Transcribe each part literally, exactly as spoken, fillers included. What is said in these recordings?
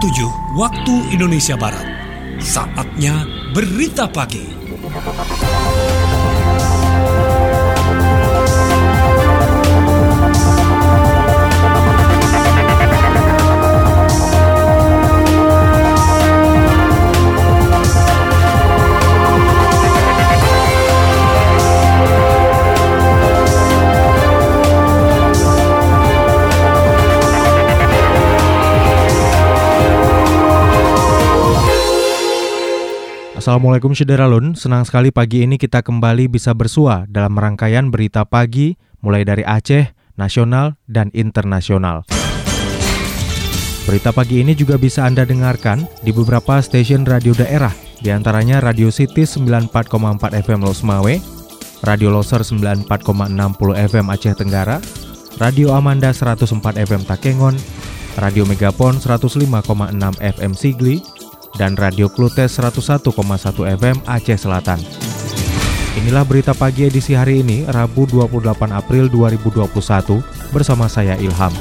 tujuh waktu Indonesia Barat. Saatnya Berita Pagi. Assalamualaikum Syederalun, senang sekali pagi ini kita kembali bisa bersua dalam rangkaian berita pagi mulai dari Aceh, nasional, dan internasional. Berita pagi ini juga bisa Anda dengarkan di beberapa stasiun radio daerah, diantaranya Radio City sembilan puluh empat koma empat F M Losmawe, Radio Loser sembilan puluh empat koma enam puluh F M Aceh Tenggara, Radio Amanda seratus empat F M Takengon, Radio Megapon seratus lima koma enam F M Sigli, dan Radio Klutes seratus satu koma satu F M Aceh Selatan. Inilah berita pagi edisi hari ini, Rabu dua puluh delapan April dua ribu dua puluh satu, bersama saya Ilham.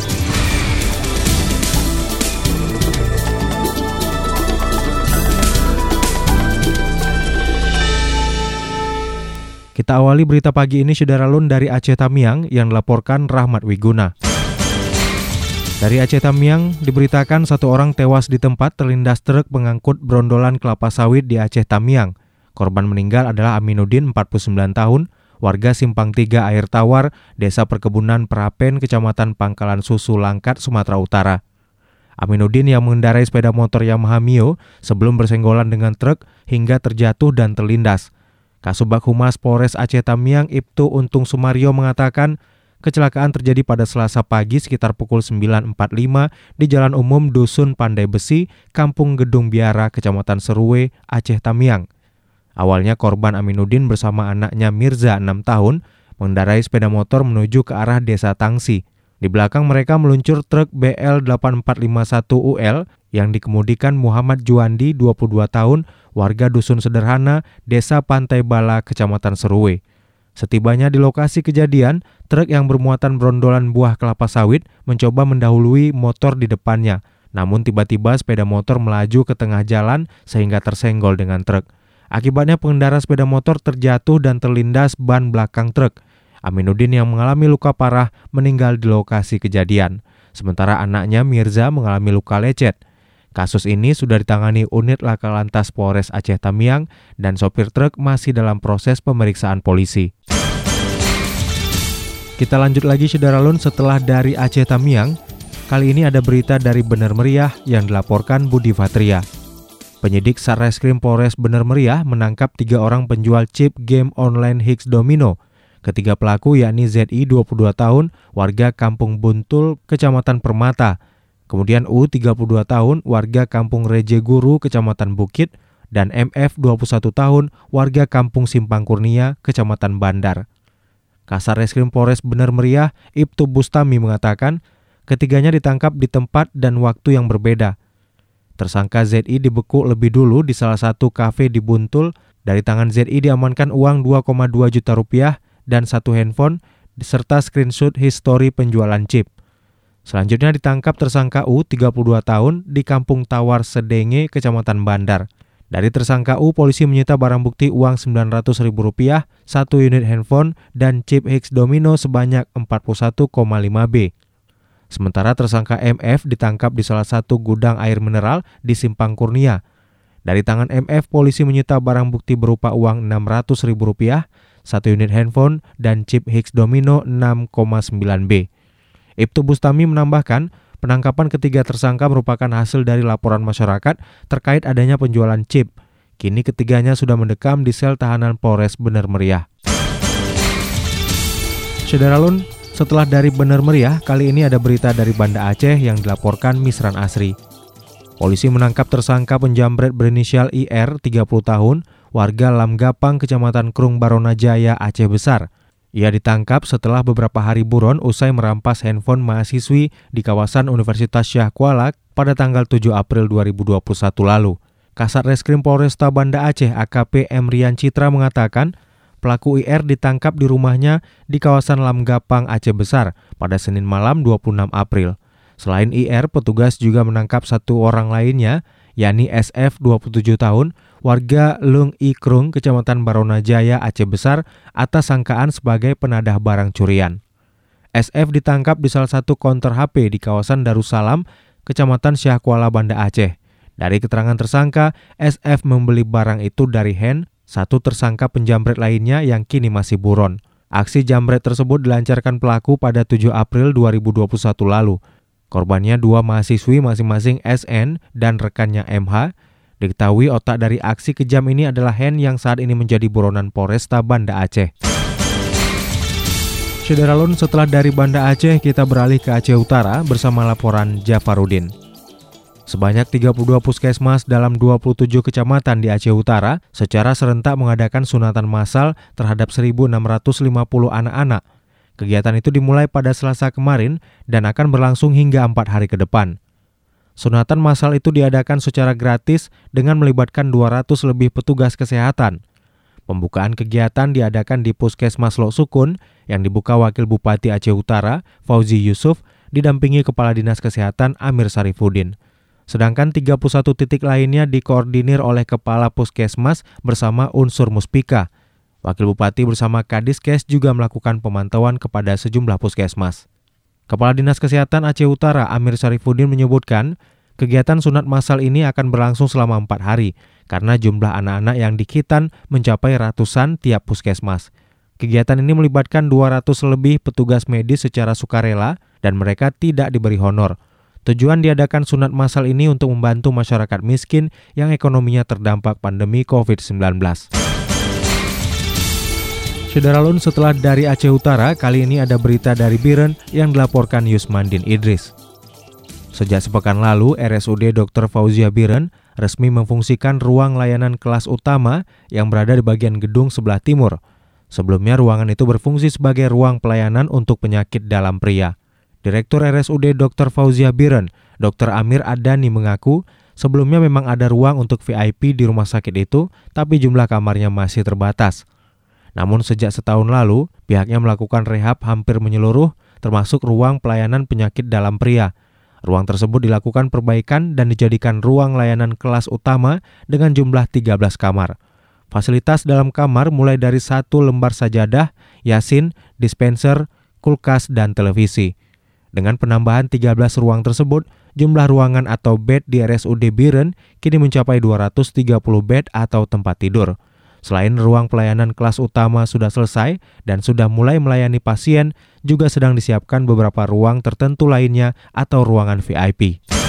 Kita awali berita pagi ini Syederalun dari Aceh Tamiang yang dilaporkan Rahmat Wiguna. Dari Aceh Tamiang diberitakan satu orang tewas di tempat terlindas truk pengangkut brondolan kelapa sawit di Aceh Tamiang. Korban meninggal adalah Aminuddin, empat puluh sembilan tahun, warga Simpang tiga Air Tawar, Desa Perkebunan Perapen, Kecamatan Pangkalan Susu, Langkat, Sumatera Utara. Aminuddin yang mengendarai sepeda motor Yamaha Mio sebelum bersenggolan dengan truk hingga terjatuh dan terlindas. Kasubag Humas Polres Aceh Tamiang Ibtu Untung Sumario mengatakan, kecelakaan terjadi pada Selasa pagi sekitar pukul sembilan empat puluh lima di Jalan Umum Dusun Pandai Besi, Kampung Gedung Biara, Kecamatan Seruwe, Aceh Tamiang. Awalnya korban Aminuddin bersama anaknya Mirza, enam tahun, mengendarai sepeda motor menuju ke arah Desa Tangsi. Di belakang mereka meluncur truk B L delapan empat lima satu U L yang dikemudikan Muhammad Juandi, dua puluh dua tahun, warga Dusun Sederhana, Desa Pantai Bala, Kecamatan Seruwe. Setibanya di lokasi kejadian, truk yang bermuatan brondolan buah kelapa sawit mencoba mendahului motor di depannya. Namun tiba-tiba sepeda motor melaju ke tengah jalan sehingga tersenggol dengan truk. Akibatnya pengendara sepeda motor terjatuh dan terlindas ban belakang truk. Aminuddin yang mengalami luka parah meninggal di lokasi kejadian. Sementara anaknya Mirza mengalami luka lecet. Kasus ini sudah ditangani unit Laka Lantas Polres Aceh Tamiang dan sopir truk masih dalam proses pemeriksaan polisi. Kita lanjut lagi Syederalun setelah dari Aceh Tamiang. Kali ini ada berita dari Bener Meriah yang dilaporkan Budi Fatria. Penyidik Satreskrim Polres Bener Meriah menangkap tiga orang penjual chip game online Hicks Domino. Ketiga pelaku yakni Z I, dua puluh dua tahun, warga Kampung Buntul, Kecamatan Permata. Kemudian U, tiga puluh dua tahun, warga Kampung Reje Guru, Kecamatan Bukit, dan M F, dua puluh satu tahun, warga Kampung Simpang Kurnia, Kecamatan Bandar. Kasar Reskrim Polres Bener Meriah, Ibtu Bustami mengatakan, ketiganya ditangkap di tempat dan waktu yang berbeda. Tersangka Z I dibekuk lebih dulu di salah satu kafe di Buntul. Dari tangan Z I diamankan uang dua koma dua juta rupiah dan satu handphone, serta screenshot histori penjualan chip. Selanjutnya ditangkap tersangka U, tiga puluh dua tahun, di Kampung Tawar Sedenge, Kecamatan Bandar. Dari tersangka U, polisi menyita barang bukti uang sembilan ratus ribu rupiah, satu unit handphone, dan chip Hicks Domino sebanyak empat puluh satu koma lima B. Sementara tersangka M F ditangkap di salah satu gudang air mineral di Simpang Kurnia. Dari tangan M F, polisi menyita barang bukti berupa uang enam ratus ribu rupiah, satu unit handphone, dan chip Hicks Domino enam koma sembilan B. Ibtu Bustami menambahkan, penangkapan ketiga tersangka merupakan hasil dari laporan masyarakat terkait adanya penjualan chip. Kini ketiganya sudah mendekam di sel tahanan Polres Bener Meriah. Syederalun, setelah dari Bener Meriah, kali ini ada berita dari Banda Aceh yang dilaporkan Misran Asri. Polisi menangkap tersangka penjamret berinisial I R, tiga puluh tahun, warga Lamgapang, Kecamatan Krung Barona Jaya, Aceh Besar. Ia ditangkap setelah beberapa hari buron usai merampas handphone mahasiswi di kawasan Universitas Syah Kuala pada tanggal tujuh April dua ribu dua puluh satu lalu. Kasat Reskrim Polresta Banda Aceh A K P M Rian Citra mengatakan, pelaku I R ditangkap di rumahnya di kawasan Lamgapang, Aceh Besar pada Senin malam dua puluh enam April. Selain I R, petugas juga menangkap satu orang lainnya, yakni S F dua puluh tujuh tahun, warga Leung I Krung, Kecamatan Baronajaya, Aceh Besar, atas sangkaan sebagai penadah barang curian. S F ditangkap di salah satu konter H P di kawasan Darussalam, Kecamatan Syah Kuala, Banda Aceh. Dari keterangan tersangka, S F membeli barang itu dari Hen, satu tersangka penjamret lainnya yang kini masih buron. Aksi jambret tersebut dilancarkan pelaku pada tujuh April dua ribu dua puluh satu lalu. Korbannya dua mahasiswi masing-masing S N dan rekannya M H. Diketahui otak dari aksi kejam ini adalah Hen yang saat ini menjadi buronan Polresta Banda Aceh. Syederalun, setelah dari Banda Aceh, kita beralih ke Aceh Utara bersama laporan Jafarudin. Sebanyak tiga puluh dua puskesmas dalam dua puluh tujuh kecamatan di Aceh Utara secara serentak mengadakan sunatan massal terhadap seribu enam ratus lima puluh anak-anak. Kegiatan itu dimulai pada Selasa kemarin dan akan berlangsung hingga empat hari ke depan. Sunatan massal itu diadakan secara gratis dengan melibatkan dua ratus lebih petugas kesehatan. Pembukaan kegiatan diadakan di Puskesmas Lok Sukun yang dibuka Wakil Bupati Aceh Utara, Fauzi Yusuf, didampingi Kepala Dinas Kesehatan Amir Sarifudin. Sedangkan tiga puluh satu titik lainnya dikoordinir oleh Kepala Puskesmas bersama unsur Muspika. Wakil Bupati bersama Kadiskes juga melakukan pemantauan kepada sejumlah puskesmas. Kepala Dinas Kesehatan Aceh Utara Amir Sarifudin menyebutkan, kegiatan sunat massal ini akan berlangsung selama empat hari karena jumlah anak-anak yang dikitan mencapai ratusan tiap puskesmas. Kegiatan ini melibatkan dua ratus lebih petugas medis secara sukarela dan mereka tidak diberi honor. Tujuan diadakan sunat massal ini untuk membantu masyarakat miskin yang ekonominya terdampak pandemi covid sembilan belas. Syederalun, setelah dari Aceh Utara, kali ini ada berita dari Biren yang dilaporkan Yusmandin Idris. Sejak sepekan lalu, R S U D Doktor Fauzia Biren resmi memfungsikan ruang layanan kelas utama yang berada di bagian gedung sebelah timur. Sebelumnya, ruangan itu berfungsi sebagai ruang pelayanan untuk penyakit dalam pria. Direktur R S U D Doktor Fauzia Biren, Doktor Amir Adani mengaku, sebelumnya memang ada ruang untuk V I P di rumah sakit itu, tapi jumlah kamarnya masih terbatas. Namun sejak setahun lalu, pihaknya melakukan rehab hampir menyeluruh, termasuk ruang pelayanan penyakit dalam pria. Ruang tersebut dilakukan perbaikan dan dijadikan ruang layanan kelas utama dengan jumlah tiga belas kamar. Fasilitas dalam kamar mulai dari satu lembar sajadah, yasin, dispenser, kulkas, dan televisi. Dengan penambahan tiga belas ruang tersebut, jumlah ruangan atau bed di R S U D Biren kini mencapai dua ratus tiga puluh bed atau tempat tidur. Selain ruang pelayanan kelas utama sudah selesai dan sudah mulai melayani pasien, juga sedang disiapkan beberapa ruang tertentu lainnya atau ruangan V I P.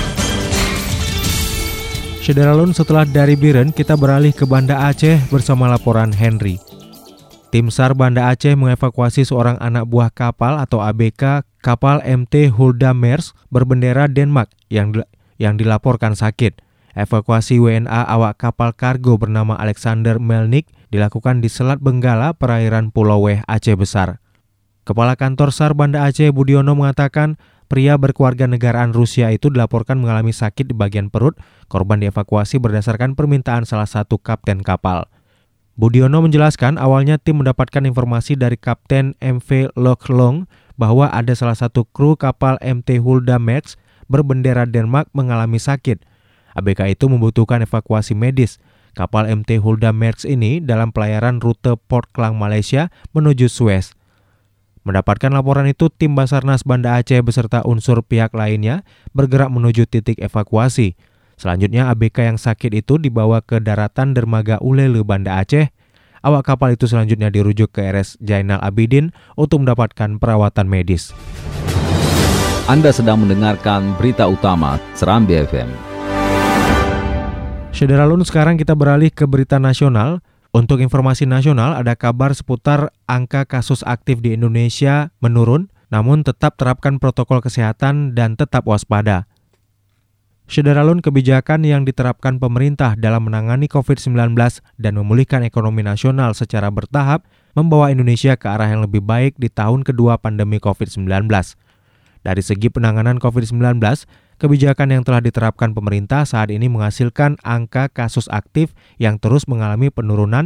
Syederalun, setelah dari Biren, kita beralih ke Banda Aceh bersama laporan Henry. Tim SAR Banda Aceh mengevakuasi seorang anak buah kapal atau A B K kapal M T Hulda Maersk berbendera Denmark yang yang dilaporkan sakit. Evakuasi W N A awak kapal kargo bernama Alexander Melnik dilakukan di Selat Benggala, perairan Pulau Weh, Aceh Besar. Kepala Kantor SAR Banda Aceh Budiono mengatakan, pria berkeluarga negaraan Rusia itu dilaporkan mengalami sakit di bagian perut. Korban dievakuasi berdasarkan permintaan salah satu kapten kapal. Budiono menjelaskan awalnya tim mendapatkan informasi dari Kapten M V Loch Long bahwa ada salah satu kru kapal M T Hulda Maersk berbendera Denmark mengalami sakit. A B K itu membutuhkan evakuasi medis. Kapal M T Hulda Maersk ini dalam pelayaran rute Port Klang Malaysia menuju Suez. Mendapatkan laporan itu, tim Basarnas Banda Aceh beserta unsur pihak lainnya bergerak menuju titik evakuasi. Selanjutnya A B K yang sakit itu dibawa ke daratan dermaga Ulele Banda Aceh. Awak kapal itu selanjutnya dirujuk ke R S Jainal Abidin untuk mendapatkan perawatan medis. Anda sedang mendengarkan berita utama Serambi F M. Syederalun, sekarang kita beralih ke berita nasional. Untuk informasi nasional, ada kabar seputar angka kasus aktif di Indonesia menurun, namun tetap terapkan protokol kesehatan dan tetap waspada. Syederalun, kebijakan yang diterapkan pemerintah dalam menangani covid sembilan belas dan memulihkan ekonomi nasional secara bertahap membawa Indonesia ke arah yang lebih baik di tahun kedua pandemi covid sembilan belas. Dari segi penanganan covid sembilan belas, kebijakan yang telah diterapkan pemerintah saat ini menghasilkan angka kasus aktif yang terus mengalami penurunan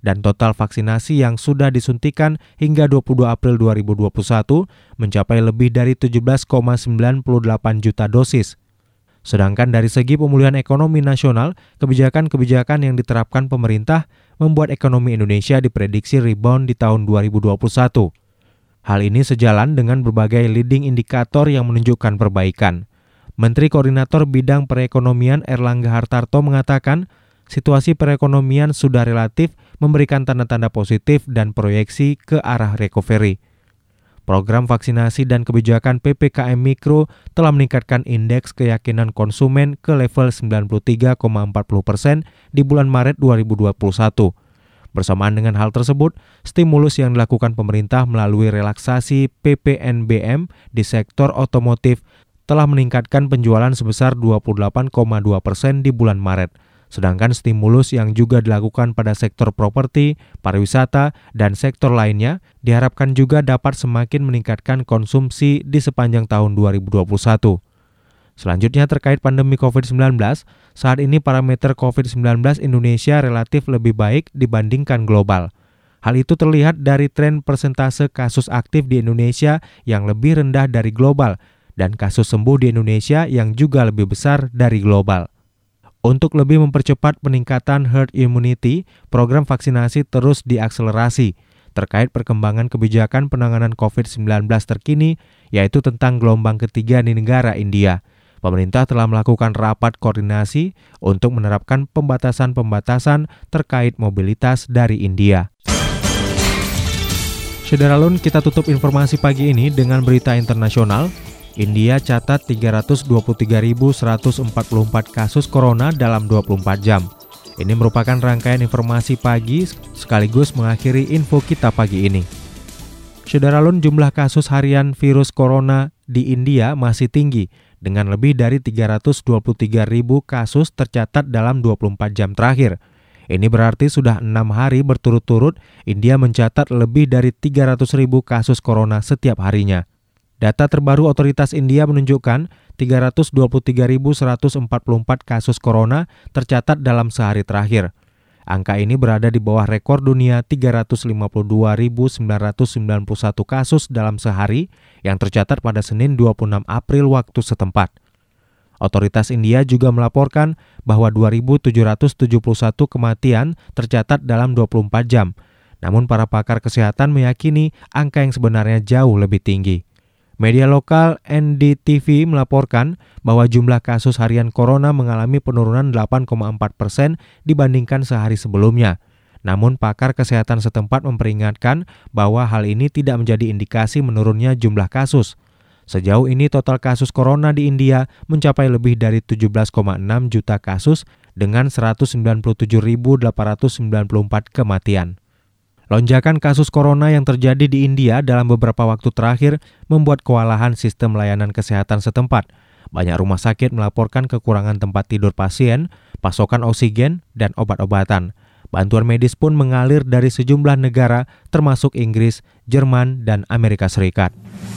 dan total vaksinasi yang sudah disuntikan hingga dua puluh dua April dua ribu dua puluh satu mencapai lebih dari tujuh belas koma sembilan delapan juta dosis. Sedangkan dari segi pemulihan ekonomi nasional, kebijakan-kebijakan yang diterapkan pemerintah membuat ekonomi Indonesia diprediksi rebound di tahun dua ribu dua puluh satu. Hal ini sejalan dengan berbagai leading indikator yang menunjukkan perbaikan. Menteri Koordinator Bidang Perekonomian Erlangga Hartarto mengatakan, situasi perekonomian sudah relatif memberikan tanda-tanda positif dan proyeksi ke arah recovery. Program vaksinasi dan kebijakan P P K M Mikro telah meningkatkan indeks keyakinan konsumen ke level sembilan puluh tiga koma empat puluh persen di bulan Maret dua ribu dua puluh satu. Bersamaan dengan hal tersebut, stimulus yang dilakukan pemerintah melalui relaksasi P P N B M di sektor otomotif telah meningkatkan penjualan sebesar dua puluh delapan koma dua persen di bulan Maret. Sedangkan stimulus yang juga dilakukan pada sektor properti, pariwisata, dan sektor lainnya diharapkan juga dapat semakin meningkatkan konsumsi di sepanjang tahun dua ribu dua puluh satu. Selanjutnya terkait pandemi covid sembilan belas, saat ini parameter covid sembilan belas Indonesia relatif lebih baik dibandingkan global. Hal itu terlihat dari tren persentase kasus aktif di Indonesia yang lebih rendah dari global dan kasus sembuh di Indonesia yang juga lebih besar dari global. Untuk lebih mempercepat peningkatan herd immunity, program vaksinasi terus diakselerasi terkait perkembangan kebijakan penanganan covid sembilan belas terkini, yaitu tentang gelombang ketiga di negara India. Pemerintah telah melakukan rapat koordinasi untuk menerapkan pembatasan-pembatasan terkait mobilitas dari India. Saudara-saudara, kita tutup informasi pagi ini dengan berita internasional. India catat tiga ratus dua puluh tiga ribu seratus empat puluh empat kasus corona dalam dua puluh empat jam. Ini merupakan rangkaian informasi pagi sekaligus mengakhiri info kita pagi ini. Saudara-saudara, jumlah kasus harian virus corona di India masih tinggi dengan lebih dari tiga ratus dua puluh tiga ribu kasus tercatat dalam dua puluh empat jam terakhir. Ini berarti sudah enam hari berturut-turut India mencatat lebih dari tiga ratus ribu kasus corona setiap harinya. Data terbaru otoritas India menunjukkan tiga ratus dua puluh tiga ribu seratus empat puluh empat kasus corona tercatat dalam sehari terakhir. Angka ini berada di bawah rekor dunia tiga ratus lima puluh dua ribu sembilan ratus sembilan puluh satu kasus dalam sehari yang tercatat pada Senin dua puluh enam April waktu setempat. Otoritas India juga melaporkan bahwa dua ribu tujuh ratus tujuh puluh satu kematian tercatat dalam dua puluh empat jam. Namun para pakar kesehatan meyakini angka yang sebenarnya jauh lebih tinggi. Media lokal N D T V melaporkan bahwa jumlah kasus harian corona mengalami penurunan delapan koma empat persen dibandingkan sehari sebelumnya. Namun pakar kesehatan setempat memperingatkan bahwa hal ini tidak menjadi indikasi menurunnya jumlah kasus. Sejauh ini total kasus corona di India mencapai lebih dari tujuh belas koma enam juta kasus dengan seratus sembilan puluh tujuh ribu delapan ratus sembilan puluh empat kematian. Lonjakan kasus corona yang terjadi di India dalam beberapa waktu terakhir membuat kewalahan sistem layanan kesehatan setempat. Banyak rumah sakit melaporkan kekurangan tempat tidur pasien, pasokan oksigen, dan obat-obatan. Bantuan medis pun mengalir dari sejumlah negara termasuk Inggris, Jerman, dan Amerika Serikat.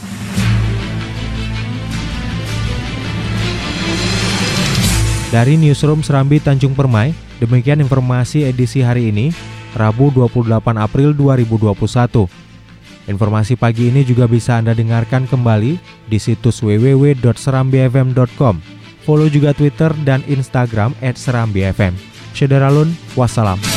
Dari Newsroom Serambi Tanjung Permai, demikian informasi edisi hari ini, Rabu dua puluh delapan April dua ribu dua puluh satu. Informasi pagi ini juga bisa Anda dengarkan kembali di situs w w w dot serambi f m dot com. Follow juga Twitter dan Instagram et serambi f m. Saudara Lun, wassalam.